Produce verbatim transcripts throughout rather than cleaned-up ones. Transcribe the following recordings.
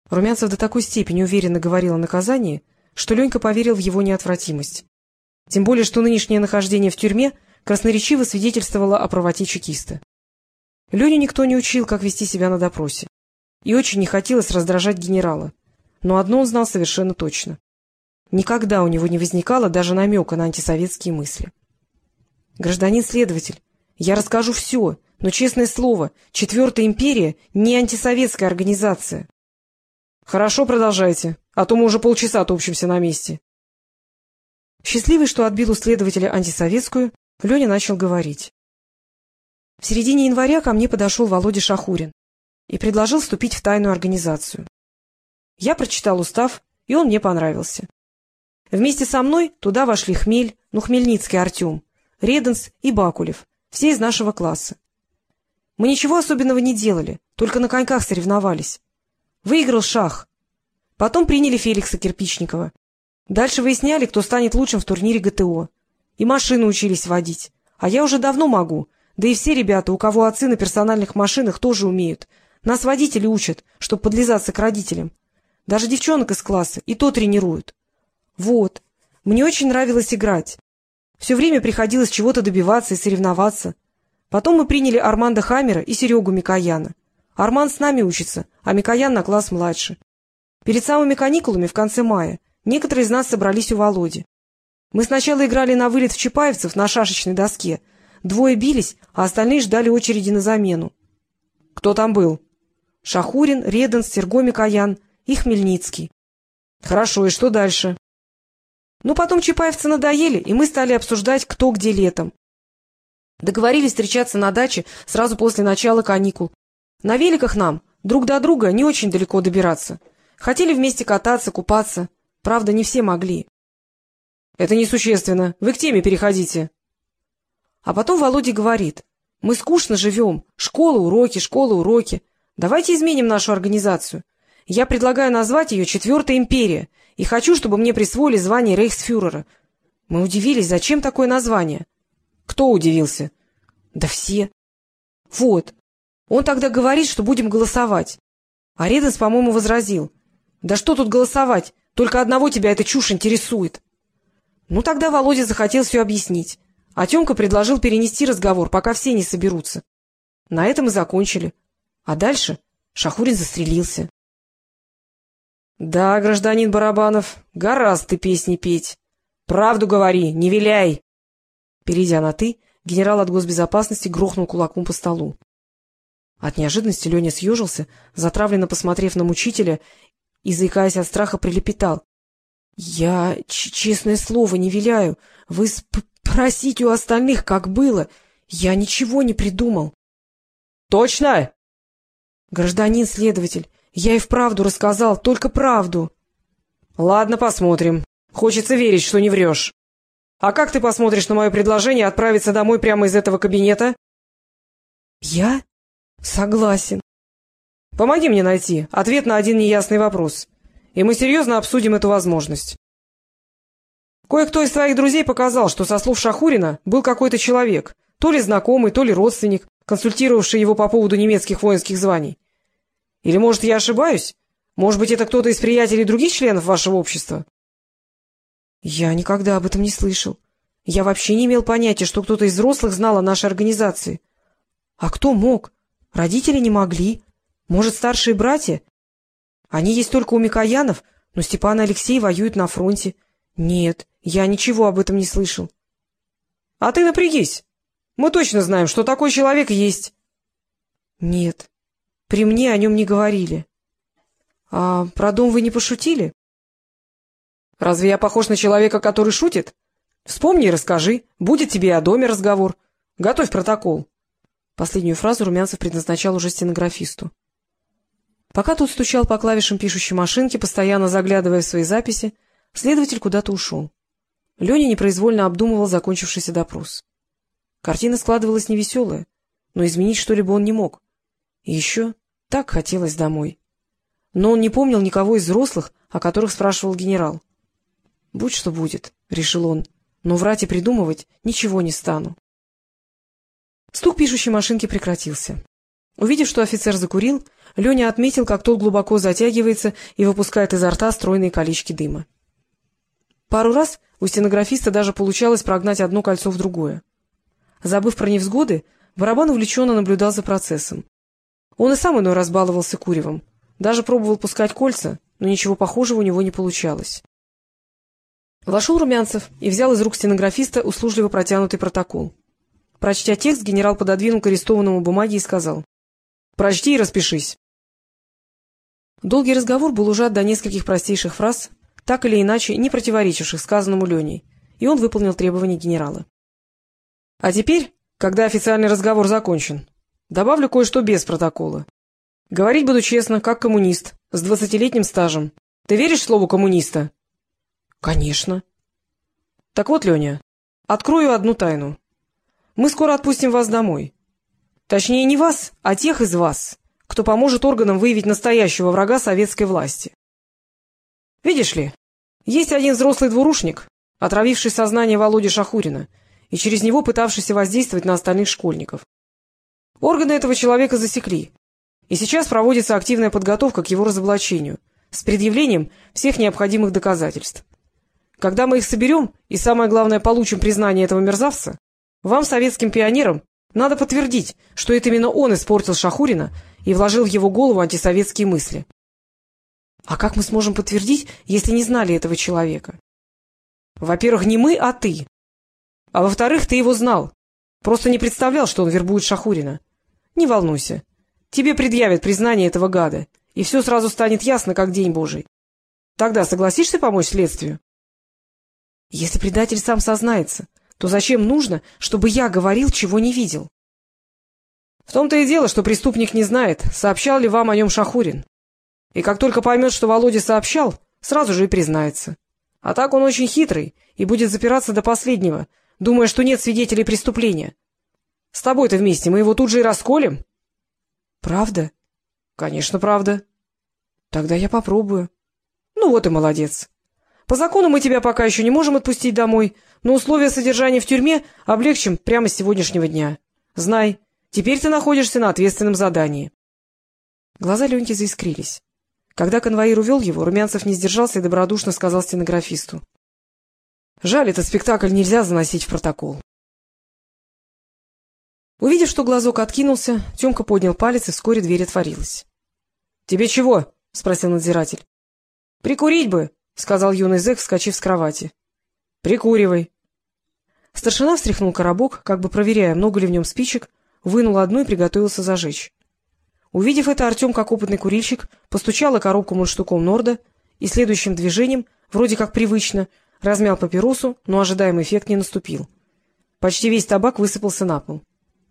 Румянцев до такой степени уверенно говорил о наказании, что Ленька поверил в его неотвратимость. Тем более, что нынешнее нахождение в тюрьме красноречиво свидетельствовало о правоте чекиста. Леню никто не учил, как вести себя на допросе. И очень не хотелось раздражать генерала. Но одно он знал совершенно точно. Никогда у него не возникало даже намека на антисоветские мысли. — Гражданин следователь, я расскажу все, но, честное слово, Четвертая империя не антисоветская организация. — Хорошо, продолжайте, а то мы уже полчаса топчемся на месте. Счастливый, что отбил у следователя антисоветскую, Леня начал говорить. В середине января ко мне подошел Володя Шахурин и предложил вступить в тайную организацию. Я прочитал устав, и он мне понравился. Вместе со мной туда вошли Хмель, ну, Хмельницкий Артем, Реденс и Бакулев, все из нашего класса. Мы ничего особенного не делали, только на коньках соревновались. Выиграл Шах. Потом приняли Феликса Кирпичникова. Дальше выясняли, кто станет лучшим в турнире ГТО. И машины учились водить. А я уже давно могу, да и все ребята, у кого отцы на персональных машинах, тоже умеют. Нас водители учат, чтобы подлизаться к родителям. Даже девчонок из класса, и то тренируют. Вот. Мне очень нравилось играть. Все время приходилось чего-то добиваться и соревноваться. Потом мы приняли Армандо Хаммера и Серегу Микояна. Арман с нами учится, а Микоян на класс младше. Перед самыми каникулами в конце мая некоторые из нас собрались у Володи. Мы сначала играли на вылет в Чапаевцев на шашечной доске. Двое бились, а остальные ждали очереди на замену. — Кто там был? — Шахурин, Реденс, Серго Микоян и Хмельницкий. — Хорошо, и что дальше? — Ну, потом чапаевцы надоели, и мы стали обсуждать, кто где летом. Договорились встречаться на даче сразу после начала каникул. На великах нам друг до друга не очень далеко добираться. Хотели вместе кататься, купаться. Правда, не все могли. — Это несущественно. Вы к теме переходите. А потом Володя говорит: мы скучно живем. Школа, уроки, школа, уроки. Давайте изменим нашу организацию. Я предлагаю назвать ее «Четвертая империя», и хочу, чтобы мне присвоили звание рейхсфюрера. Мы удивились, зачем такое название. Кто удивился? Да все. Вот. Он тогда говорит, что будем голосовать. А Реденс, по-моему, возразил: да что тут голосовать? Только одного тебя эта чушь интересует. Ну, тогда Володя захотел все объяснить. А Тёмка предложил перенести разговор, пока все не соберутся. На этом и закончили. А дальше Шахурин застрелился. — Да, гражданин Барабанов, гораздо ты песни петь. Правду говори, не виляй. Перейдя на «ты», генерал от госбезопасности грохнул кулаком по столу. От неожиданности Леня съежился, затравленно посмотрев на мучителя и, заикаясь от страха, прилепетал: — Я, честное слово, не виляю. Вы спросите у остальных, как было. Я ничего не придумал. — Точно? — Гражданин следователь, я и вправду рассказал, только правду. — Ладно, посмотрим. Хочется верить, что не врешь. А как ты посмотришь на мое предложение отправиться домой прямо из этого кабинета? — Я? Согласен. — Помоги мне найти ответ на один неясный вопрос, и мы серьезно обсудим эту возможность. Кое-кто из твоих друзей показал, что, со слов Шахурина, был какой-то человек, то ли знакомый, то ли родственник, консультировавший его по поводу немецких воинских званий. Или, может, я ошибаюсь? Может быть, это кто-то из приятелей других членов вашего общества? — Я никогда об этом не слышал. Я вообще не имел понятия, что кто-то из взрослых знал о нашей организации. А кто мог? Родители не могли. Может, старшие братья? Они есть только у Микоянов, но Степан и Алексей воюют на фронте. Нет, я ничего об этом не слышал. — А ты напрягись. Мы точно знаем, что такой человек есть. — Нет, при мне о нем не говорили. — А про дом вы не пошутили? — Разве я похож на человека, который шутит? Вспомни и расскажи. Будет тебе и о доме разговор. Готовь протокол. Последнюю фразу Румянцев предназначал уже стенографисту. Пока тот стучал по клавишам пишущей машинки, постоянно заглядывая в свои записи, следователь куда-то ушел. Леня непроизвольно обдумывал закончившийся допрос. Картина складывалась невеселая, но изменить что-либо он не мог. И еще так хотелось домой. Но он не помнил никого из взрослых, о которых спрашивал генерал. — Будь что будет, — решил он, — но врать и придумывать ничего не стану. Стук пишущей машинки прекратился. Увидев, что офицер закурил, Леня отметил, как тот глубоко затягивается и выпускает изо рта стройные колечки дыма. Пару раз у стенографиста даже получалось прогнать одно кольцо в другое. Забыв про невзгоды, Барабан увлеченно наблюдал за процессом. Он и сам иной раз баловался куревом, даже пробовал пускать кольца, но ничего похожего у него не получалось. Вошел Румянцев и взял из рук стенографиста услужливо протянутый протокол. Прочтя текст, генерал пододвинул к арестованному бумаги и сказал: — Прочти и распишись. Долгий разговор был ужат до нескольких простейших фраз, так или иначе не противоречивших сказанному Леней, и он выполнил требования генерала. — А теперь, когда официальный разговор закончен, добавлю кое-что без протокола. Говорить буду честно, как коммунист, с двадцатилетним стажем. Ты веришь слову коммуниста? — Конечно. — Так вот, Леня, открою одну тайну. Мы скоро отпустим вас домой. Точнее, не вас, а тех из вас, кто поможет органам выявить настоящего врага советской власти. Видишь ли, есть один взрослый двурушник, отравивший сознание Володи Шахурина и через него пытавшийся воздействовать на остальных школьников. Органы этого человека засекли, и сейчас проводится активная подготовка к его разоблачению с предъявлением всех необходимых доказательств. Когда мы их соберем и, самое главное, получим признание этого мерзавца, вам, советским пионерам, надо подтвердить, что это именно он испортил Шахурина и вложил в его голову антисоветские мысли. А как мы сможем подтвердить, если не знали этого человека? Во-первых, не мы, а ты. А во-вторых, ты его знал. Просто не представлял, что он вербует Шахурина. Не волнуйся. Тебе предъявят признание этого гада, и все сразу станет ясно, как день божий. Тогда согласишься помочь следствию? Если предатель сам сознается, то зачем нужно, чтобы я говорил, чего не видел? В том-то и дело, что преступник не знает, сообщал ли вам о нем Шахурин. И как только поймет, что Володя сообщал, сразу же и признается. А так он очень хитрый и будет запираться до последнего, думая, что нет свидетелей преступления. С тобой-то вместе мы его тут же и расколем. — Правда? — Конечно, правда. — Тогда я попробую. — Ну вот и молодец. По закону мы тебя пока еще не можем отпустить домой, но условия содержания в тюрьме облегчим прямо с сегодняшнего дня. Знай, теперь ты находишься на ответственном задании. Глаза Леньки заискрились. Когда конвоир увел его, Румянцев не сдержался и добродушно сказал стенографисту: — Жаль, этот спектакль нельзя заносить в протокол. Увидев, что глазок откинулся, Тёмка поднял палец, и вскоре дверь отворилась. — Тебе чего? — спросил надзиратель. — Прикурить бы, — сказал юный зэк, вскочив с кровати. — Прикуривай. Старшина встряхнул коробок, как бы проверяя, много ли в нем спичек, вынул одну и приготовился зажечь. Увидев это, Артем, как опытный курильщик, постучал о коробку мундштуком Норда и следующим движением, вроде как привычно, размял папиросу, но ожидаемый эффект не наступил. Почти весь табак высыпался на пол.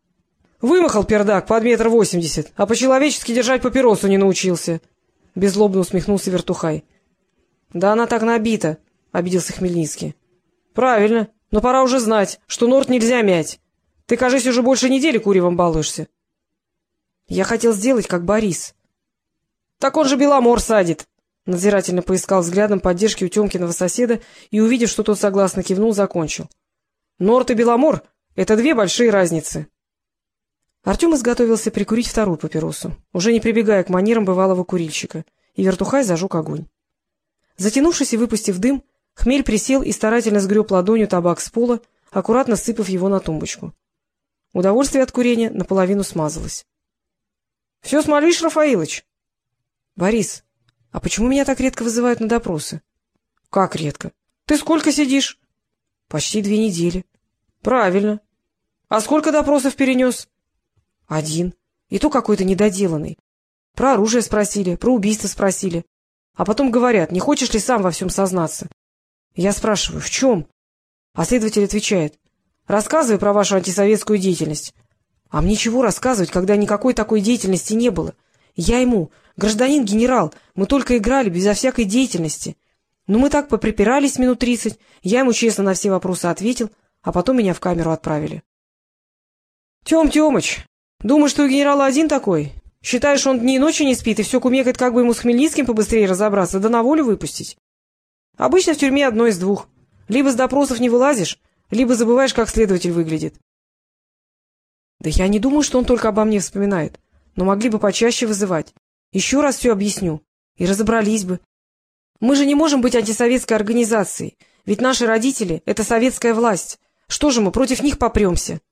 — Вымахал пердак под метр восемьдесят, а по-человечески держать папиросу не научился, — беззлобно усмехнулся Вертухай. — Да она так набита, — обиделся Хмельницкий. — Правильно, но пора уже знать, что Норд нельзя мять. Ты, кажись, уже больше недели куревом балуешься. — Я хотел сделать, как Борис. — Так он же Беломор садит. Надзирательно поискал взглядом поддержки у Тёмкиного соседа и, увидев, что тот согласно кивнул, закончил. — Норд и Беломор — это две большие разницы. Артем изготовился прикурить вторую папиросу, уже не прибегая к манерам бывалого курильщика, и Вертухай зажег огонь. Затянувшись и выпустив дым, Хмель присел и старательно сгреб ладонью табак с пола, аккуратно сыпав его на тумбочку. Удовольствие от курения наполовину смазалось. — Все смолишь, Рафаилыч? — Борис, а почему меня так редко вызывают на допросы? — Как редко? Ты сколько сидишь? — Почти две недели. — Правильно. А сколько допросов перенес? — Один. И то какой-то недоделанный. Про оружие спросили, про убийство спросили. А потом говорят, не хочешь ли сам во всем сознаться? Я спрашиваю, в чем? А следователь отвечает: рассказывай про вашу антисоветскую деятельность. А мне чего рассказывать, когда никакой такой деятельности не было? Я ему: гражданин-генерал, мы только играли, безо всякой деятельности. Ну, мы так поприпирались минут тридцать, я ему честно на все вопросы ответил, а потом меня в камеру отправили. — Тём Тёмыч, думаешь, что у генерала один такой? Считаешь, он дни и ночи не спит и все кумекает, как бы ему с Хмельницким побыстрее разобраться, да на волю выпустить? Обычно в тюрьме одно из двух. Либо с допросов не вылазишь, либо забываешь, как следователь выглядит. — Да я не думаю, что он только обо мне вспоминает. но могли бы почаще вызывать. Еще раз все объясню. И разобрались бы. Мы же не можем быть антисоветской организацией, ведь наши родители — это советская власть. Что же мы против них попремся?